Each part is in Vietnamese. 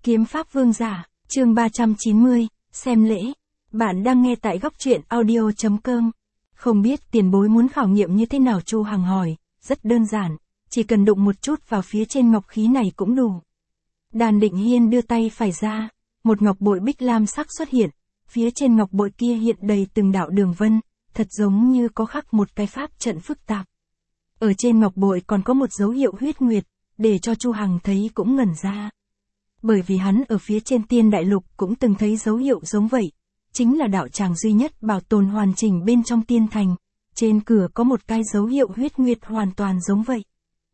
Kiếm Pháp Vương Giả, chương 390, xem lễ. Bạn đang nghe tại góc truyện audio.com. Không biết tiền bối muốn khảo nghiệm như thế nào, Chu Hằng hỏi. Rất đơn giản, chỉ cần đụng một chút vào phía trên ngọc khí này cũng đủ. Đàn Định Hiên đưa tay phải ra, một ngọc bội bích lam sắc xuất hiện. Phía trên ngọc bội kia hiện đầy từng đạo đường vân, thật giống như có khắc một cái pháp trận phức tạp. Ở trên ngọc bội còn có một dấu hiệu huyết nguyệt, để cho Chu Hằng thấy cũng ngẩn ra. Bởi vì hắn ở phía trên Tiên Đại Lục cũng từng thấy dấu hiệu giống vậy, chính là đạo tràng duy nhất bảo tồn hoàn chỉnh bên trong tiên thành, trên cửa có một cái dấu hiệu huyết nguyệt hoàn toàn giống vậy.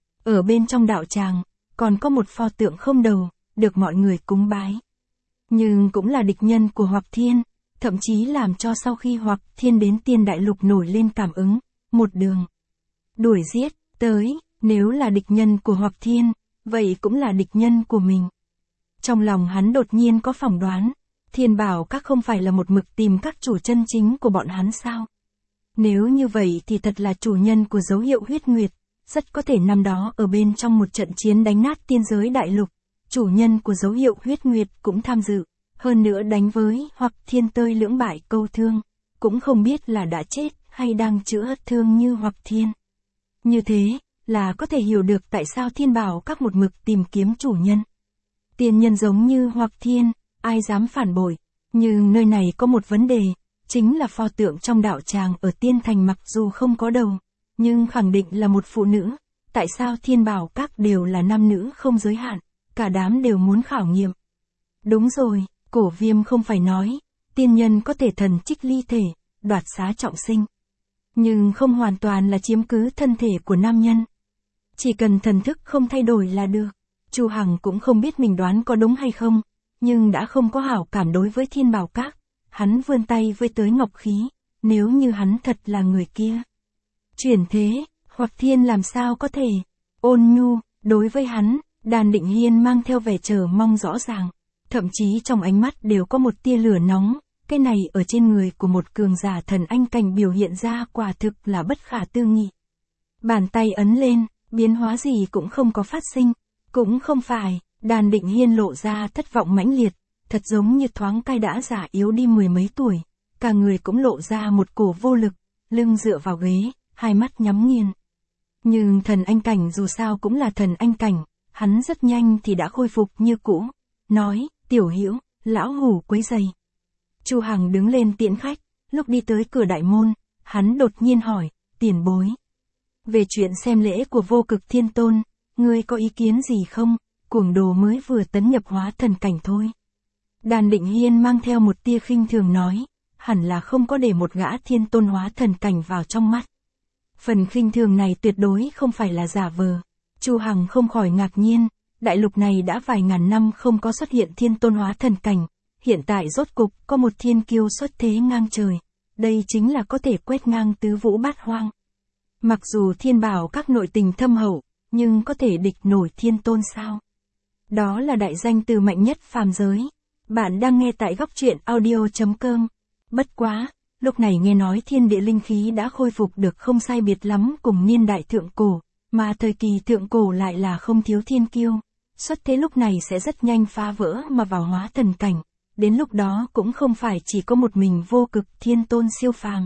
Ở bên trong đạo tràng, còn có một pho tượng không đầu, được mọi người cúng bái. Nhưng cũng là địch nhân của Hoặc Thiên, thậm chí làm cho sau khi Hoặc Thiên đến Tiên Đại Lục nổi lên cảm ứng, một đường đuổi giết, tới, nếu là địch nhân của Hoặc Thiên, vậy cũng là địch nhân của mình. Trong lòng hắn đột nhiên có phỏng đoán, Thiên Bảo Các không phải là một mực tìm các chủ chân chính của bọn hắn sao? Nếu như vậy thì thật là chủ nhân của dấu hiệu huyết nguyệt, rất có thể năm đó ở bên trong một trận chiến đánh nát tiên giới đại lục, chủ nhân của dấu hiệu huyết nguyệt cũng tham dự, hơn nữa đánh với Hoặc Thiên tơi lưỡng bại câu thương, cũng không biết là đã chết hay đang chữa thương như Hoặc Thiên. Như thế, là có thể hiểu được tại sao Thiên Bảo Các một mực tìm kiếm chủ nhân. Tiên nhân giống như Hoặc Thiên, ai dám phản bội, nhưng nơi này có một vấn đề, chính là pho tượng trong đạo tràng ở tiên thành mặc dù không có đầu, nhưng khẳng định là một phụ nữ, tại sao Thiên Bảo Các đều là nam nữ không giới hạn, cả đám đều muốn khảo nghiệm. Đúng rồi, Cổ Viêm không phải nói, tiên nhân có thể thần trích ly thể, đoạt xá trọng sinh. Nhưng không hoàn toàn là chiếm cứ thân thể của nam nhân. Chỉ cần thần thức không thay đổi là được. Chu Hằng cũng không biết mình đoán có đúng hay không, nhưng đã không có hảo cảm đối với Thiên Bảo Các. Hắn vươn tay với tới ngọc khí, nếu như hắn thật là người kia. Chuyển thế, Hoặc Thiên làm sao có thể, ôn nhu, đối với hắn, Đàn Định Hiên mang theo vẻ chờ mong rõ ràng. Thậm chí trong ánh mắt đều có một tia lửa nóng, cái này ở trên người của một cường giả thần anh cảnh biểu hiện ra quả thực là bất khả tư nghị. Bàn tay ấn lên, biến hóa gì cũng không có phát sinh. Cũng không phải, Đàn Định Hiên lộ ra thất vọng mãnh liệt, thật giống như thoáng cai đã già yếu đi mười mấy tuổi, cả người cũng lộ ra một cổ vô lực, lưng dựa vào ghế, hai mắt nhắm nghiền. Nhưng thần anh cảnh dù sao cũng là thần anh cảnh, hắn rất nhanh thì đã khôi phục như cũ, nói, tiểu hữu, lão hủ quấy rầy. Chu Hằng đứng lên tiễn khách, lúc đi tới cửa đại môn, hắn đột nhiên hỏi, tiền bối. Về chuyện xem lễ của Vô Cực Thiên Tôn, ngươi có ý kiến gì không? Cuồng đồ mới vừa tấn nhập hóa thần cảnh thôi. Đàn Định Hiên mang theo một tia khinh thường nói, hẳn là không có để một gã thiên tôn hóa thần cảnh vào trong mắt. Phần khinh thường này tuyệt đối không phải là giả vờ. Chu Hằng không khỏi ngạc nhiên, đại lục này đã vài ngàn năm không có xuất hiện thiên tôn hóa thần cảnh, hiện tại rốt cục có một thiên kiêu xuất thế ngang trời, đây chính là có thể quét ngang tứ vũ bát hoang. Mặc dù Thiên Bảo Các nội tình thâm hậu, nhưng có thể địch nổi thiên tôn sao? Đó là đại danh từ mạnh nhất phàm giới. Bạn đang nghe tại góc truyện audio.com. Bất quá, lúc này nghe nói thiên địa linh khí đã khôi phục được không sai biệt lắm cùng niên đại thượng cổ, mà thời kỳ thượng cổ lại là không thiếu thiên kiêu. Xuất thế lúc này sẽ rất nhanh phá vỡ mà vào hóa thần cảnh, đến lúc đó cũng không phải chỉ có một mình Vô Cực Thiên Tôn siêu phàm.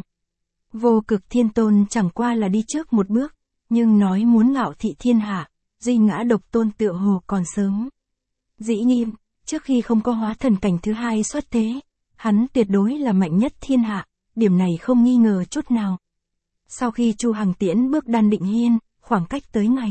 Vô Cực Thiên Tôn chẳng qua là đi trước một bước, nhưng nói muốn ngạo thị thiên hạ, duy ngã độc tôn tựa hồ còn sớm. Dĩ nhiên, trước khi không có hóa thần cảnh thứ hai xuất thế, hắn tuyệt đối là mạnh nhất thiên hạ, điểm này không nghi ngờ chút nào. Sau khi Chu Hằng tiễn bước Đàn Định Hiên, khoảng cách tới ngày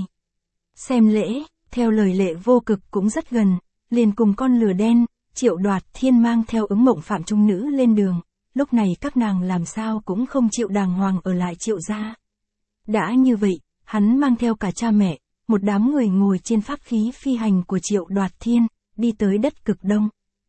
xem lễ, theo lời lệ Vô Cực cũng rất gần, liền cùng con lửa đen, Triệu Đoạt Thiên mang theo Ứng Mộng Phạm trung nữ lên đường. Lúc này các nàng làm sao cũng không chịu đàng hoàng ở lại Triệu gia. Đã như vậy, hắn mang theo cả cha mẹ, một đám người ngồi trên pháp khí phi hành của Triệu Đoạt Thiên, đi tới đất Cực Đông.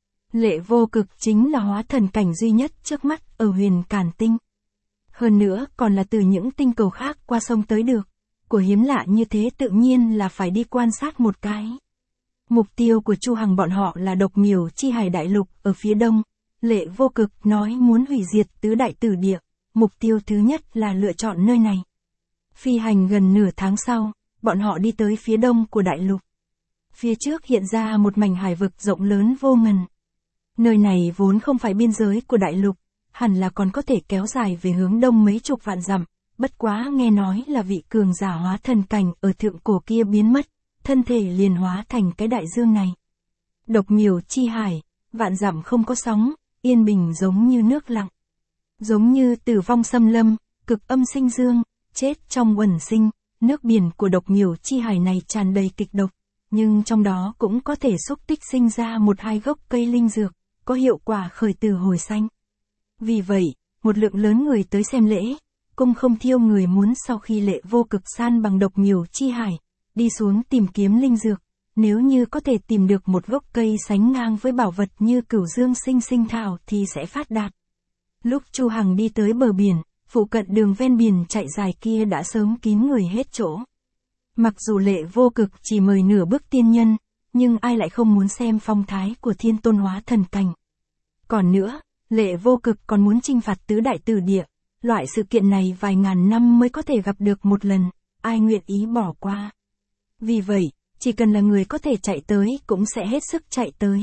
Lệ Vô Cực chính là hóa thần cảnh duy nhất trước mắt ở Huyền Càn Tinh. Hơn nữa còn là từ những tinh cầu khác qua sông tới được. Của hiếm lạ như thế tự nhiên là phải đi quan sát một cái. Mục tiêu của Chu Hằng bọn họ là Độc Miểu Chi Hải Đại Lục ở phía đông. Lệ Vô Cực nói muốn hủy diệt tứ đại tử địa, mục tiêu thứ nhất là lựa chọn nơi này. Phi hành gần nửa tháng sau, bọn họ đi tới phía đông của đại lục. phía trước hiện ra một mảnh hải vực rộng lớn vô ngần. Nơi này vốn không phải biên giới của đại lục, hẳn là còn có thể kéo dài về hướng đông mấy chục vạn dặm, bất quá nghe nói là vị cường giả hóa thần cảnh ở thượng cổ kia biến mất, thân thể liền hóa thành cái đại dương này. Độc miểu chi hải, vạn dặm không có sóng, yên bình giống như nước lặng. Giống như tử vong xâm lâm, cực âm sinh dương, chết trong uẩn sinh, nước biển của độc miểu chi hải này tràn đầy kịch độc, nhưng trong đó cũng có thể xúc tích sinh ra một hai gốc cây linh dược, có hiệu quả khởi tử hồi sanh. Vì vậy, một lượng lớn người tới xem lễ, cung không thiêu người muốn sau khi lễ vô cực san bằng độc miểu chi hải, đi xuống tìm kiếm linh dược, nếu như có thể tìm được một gốc cây sánh ngang với bảo vật như cửu dương sinh sinh thảo thì sẽ phát đạt. Lúc Chu Hằng đi tới bờ biển, phụ cận đường ven biển chạy dài kia đã sớm kín người hết chỗ. Mặc dù lễ vô cực chỉ mời nửa bước tiên nhân, nhưng ai lại không muốn xem phong thái của thiên tôn hóa thần cảnh. Còn nữa, lễ vô cực còn muốn chinh phạt tứ đại tử địa, loại sự kiện này vài ngàn năm mới có thể gặp được một lần, ai nguyện ý bỏ qua. Vì vậy, chỉ cần là người có thể chạy tới cũng sẽ hết sức chạy tới.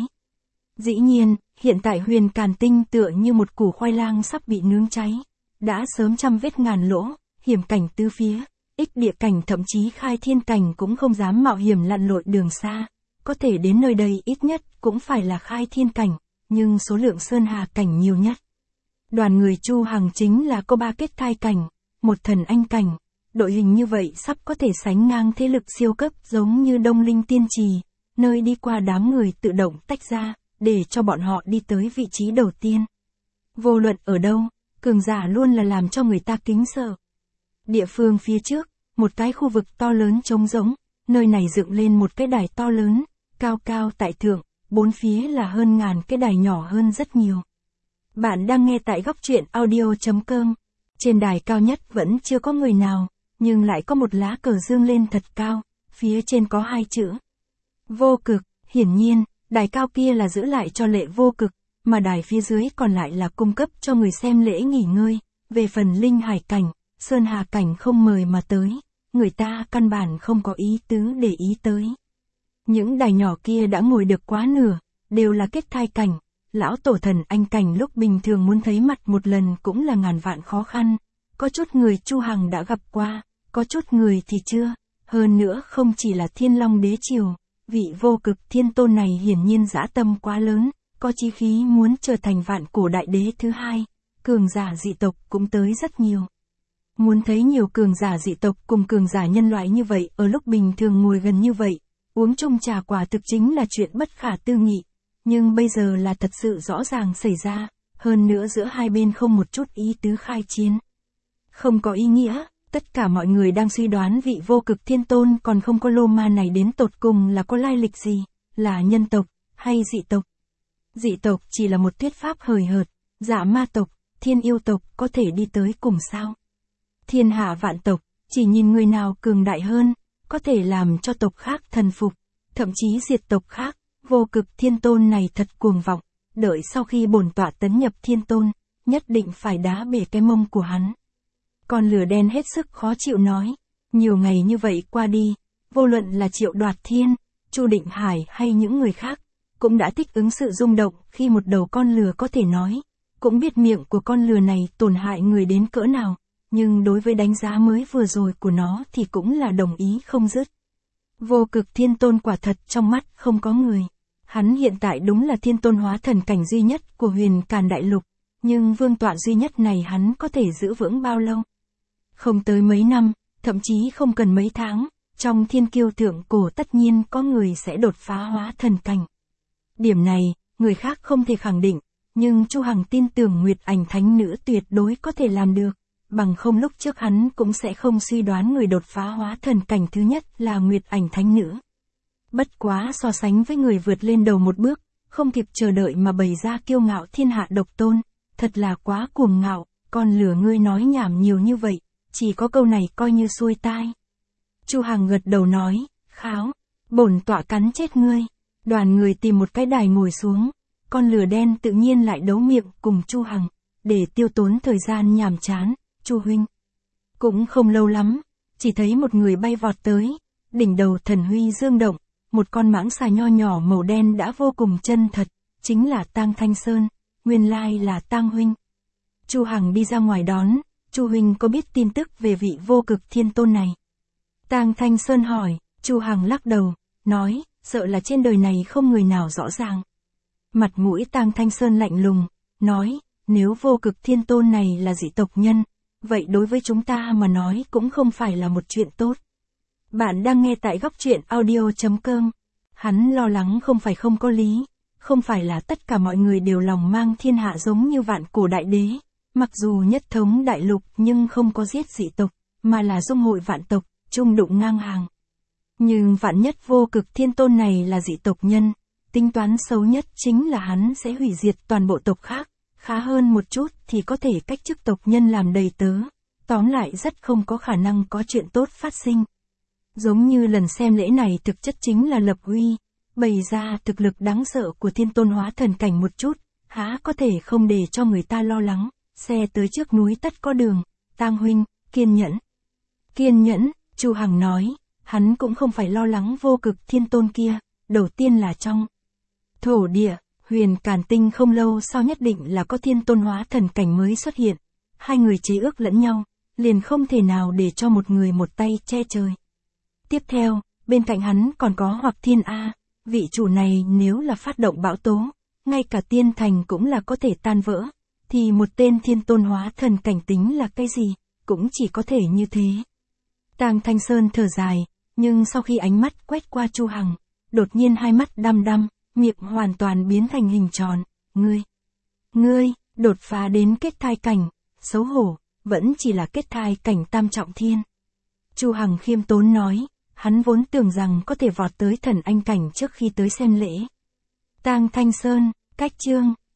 Dĩ nhiên, hiện tại Huyền Càn Tinh tựa như một củ khoai lang sắp bị nướng cháy, đã sớm trăm vết ngàn lỗ, hiểm cảnh tứ phía, ích địa cảnh thậm chí khai thiên cảnh cũng không dám mạo hiểm lặn lội đường xa, có thể đến nơi đây ít nhất cũng phải là khai thiên cảnh, nhưng số lượng sơn hà cảnh nhiều nhất. Đoàn người Chu Hằng chính là có 3 kết thai cảnh, một thần anh cảnh, đội hình như vậy sắp có thể sánh ngang thế lực siêu cấp giống như Đông Linh Tiên Trì, nơi đi qua đám người tự động tách ra, để cho bọn họ đi tới vị trí đầu tiên. Vô luận ở đâu, cường giả luôn là làm cho người ta kính sợ. Địa phương phía trước, một cái khu vực to lớn trống rỗng, nơi này dựng lên một cái đài to lớn, cao cao tại thượng, bốn phía là hơn ngàn cái đài nhỏ hơn rất nhiều. Bạn đang nghe tại góc truyện audio.com. Trên đài cao nhất vẫn chưa có người nào, nhưng lại có một lá cờ dương lên thật cao, phía trên có 2 chữ. Vô cực, hiển nhiên, đài cao kia là giữ lại cho lễ vô cực, mà đài phía dưới còn lại là cung cấp cho người xem lễ nghỉ ngơi. Về phần linh hải cảnh, sơn hà cảnh không mời mà tới, người ta căn bản không có ý tứ để ý tới. Những đài nhỏ kia đã ngồi được quá nửa, đều là kết thai cảnh, lão tổ thần anh cảnh lúc bình thường muốn thấy mặt một lần cũng là ngàn vạn khó khăn, có chút người Chu Hằng đã gặp qua, có chút người thì chưa, hơn nữa không chỉ là Thiên Long Đế Triều, vị vô cực thiên tôn này hiển nhiên dã tâm quá lớn, có chí khí muốn trở thành vạn cổ đại đế thứ hai, cường giả dị tộc cũng tới rất nhiều. Muốn thấy nhiều cường giả dị tộc cùng cường giả nhân loại như vậy ở lúc bình thường ngồi gần như vậy, uống chung trà quả thực chính là chuyện bất khả tư nghị, nhưng bây giờ là thật sự rõ ràng xảy ra, hơn nữa giữa hai bên không một chút ý tứ khai chiến. Không có ý nghĩa, tất cả mọi người đang suy đoán vị vô cực thiên tôn còn không có lô ma này đến tột cùng là có lai lịch gì, là nhân tộc, hay dị tộc. Dị tộc chỉ là một thuyết pháp hời hợt, dạ ma tộc, thiên yêu tộc có thể đi tới cùng sao. Thiên hạ vạn tộc, chỉ nhìn người nào cường đại hơn, có thể làm cho tộc khác thần phục, thậm chí diệt tộc khác. Vô cực thiên tôn này thật cuồng vọng, đợi sau khi bổn tọa tấn nhập thiên tôn, nhất định phải đá bể cái mông của hắn. Con lửa đen hết sức khó chịu nói, nhiều ngày như vậy qua đi, vô luận là Triệu Đoạt Thiên, Chu Định Hải hay những người khác, cũng đã thích ứng sự rung động khi một đầu con lừa có thể nói, cũng biết miệng của con lừa này tổn hại người đến cỡ nào, nhưng đối với đánh giá mới vừa rồi của nó thì cũng là đồng ý không dứt. Vô cực thiên tôn quả thật trong mắt không có người. Hắn hiện tại đúng là thiên tôn hóa thần cảnh duy nhất của Huyền Càn Đại Lục, nhưng vương tọa duy nhất này hắn có thể giữ vững bao lâu? Không tới mấy năm, thậm chí không cần mấy tháng, trong thiên kiêu thượng cổ tất nhiên có người sẽ đột phá hóa thần cảnh. Điểm này, người khác không thể khẳng định, nhưng Chu Hằng tin tưởng Nguyệt Ảnh Thánh Nữ tuyệt đối có thể làm được, bằng không lúc trước hắn cũng sẽ không suy đoán người đột phá hóa thần cảnh thứ nhất là Nguyệt Ảnh Thánh Nữ. Bất quá so sánh với người vượt lên đầu một bước, không kịp chờ đợi mà bày ra kiêu ngạo thiên hạ độc tôn, thật là quá cuồng ngạo, con lửa ngươi nói nhảm nhiều như vậy, chỉ có câu này coi như xuôi tai. Chu Hằng gật đầu nói, kháo, bổn tọa cắn chết ngươi. Đoàn người tìm một cái đài ngồi xuống, con lửa đen tự nhiên lại đấu miệng cùng Chu Hằng, để tiêu tốn thời gian nhàm chán, Chu huynh. Cũng không lâu lắm, chỉ thấy một người bay vọt tới, đỉnh đầu thần huy dương động, một con mãng xà nho nhỏ màu đen đã vô cùng chân thật, chính là Tang Thanh Sơn, nguyên lai là Tang huynh. Chu Hằng đi ra ngoài đón, Chu huynh có biết tin tức về vị vô cực thiên tôn này? Tang Thanh Sơn hỏi, Chu Hằng lắc đầu, nói, sợ là trên đời này không người nào rõ ràng. Mặt mũi Tang Thanh Sơn lạnh lùng, nói, nếu vô cực thiên tôn này là dị tộc nhân, vậy đối với chúng ta mà nói cũng không phải là một chuyện tốt. Bạn đang nghe tại góc truyện audio.com. Hắn lo lắng không phải không có lý, không phải là tất cả mọi người đều lòng mang thiên hạ giống như vạn cổ đại đế, mặc dù nhất thống đại lục nhưng không có giết dị tộc, mà là dung hội vạn tộc, chung đụng ngang hàng. Nhưng vạn nhất vô cực thiên tôn này là dị tộc nhân, tính toán xấu nhất chính là hắn sẽ hủy diệt toàn bộ tộc khác, khá hơn một chút thì có thể cách chức tộc nhân làm đầy tớ, tóm lại rất không có khả năng có chuyện tốt phát sinh. Giống như lần xem lễ này thực chất chính là lập uy, bày ra thực lực đáng sợ của thiên tôn hóa thần cảnh một chút, há có thể không để cho người ta lo lắng, xe tới trước núi tất có đường, Tang huynh, kiên nhẫn. Kiên nhẫn, Chu Hằng nói, hắn cũng không phải lo lắng vô cực thiên tôn kia, đầu tiên là trong thổ địa, huyền càn tinh không lâu sau nhất định là có thiên tôn hóa thần cảnh mới xuất hiện, hai người chế ước lẫn nhau, liền không thể nào để cho một người một tay che trời. Tiếp theo, bên cạnh hắn còn có Hoặc Thiên A, vị chủ này nếu là phát động bão tố, ngay cả tiên thành cũng là có thể tan vỡ, thì một tên thiên tôn hóa thần cảnh tính là cái gì, cũng chỉ có thể như thế. Tang Thanh Sơn thở dài, nhưng sau khi ánh mắt quét qua Chu Hằng, đột nhiên hai mắt đăm đăm, miệng hoàn toàn biến thành hình tròn, ngươi, đột phá đến kết thai cảnh, xấu hổ, vẫn chỉ là kết thai cảnh tam trọng thiên. Chu Hằng khiêm tốn nói, hắn vốn tưởng rằng có thể vọt tới thần anh cảnh trước khi tới xem lễ. Tang Thanh Sơn, cách chương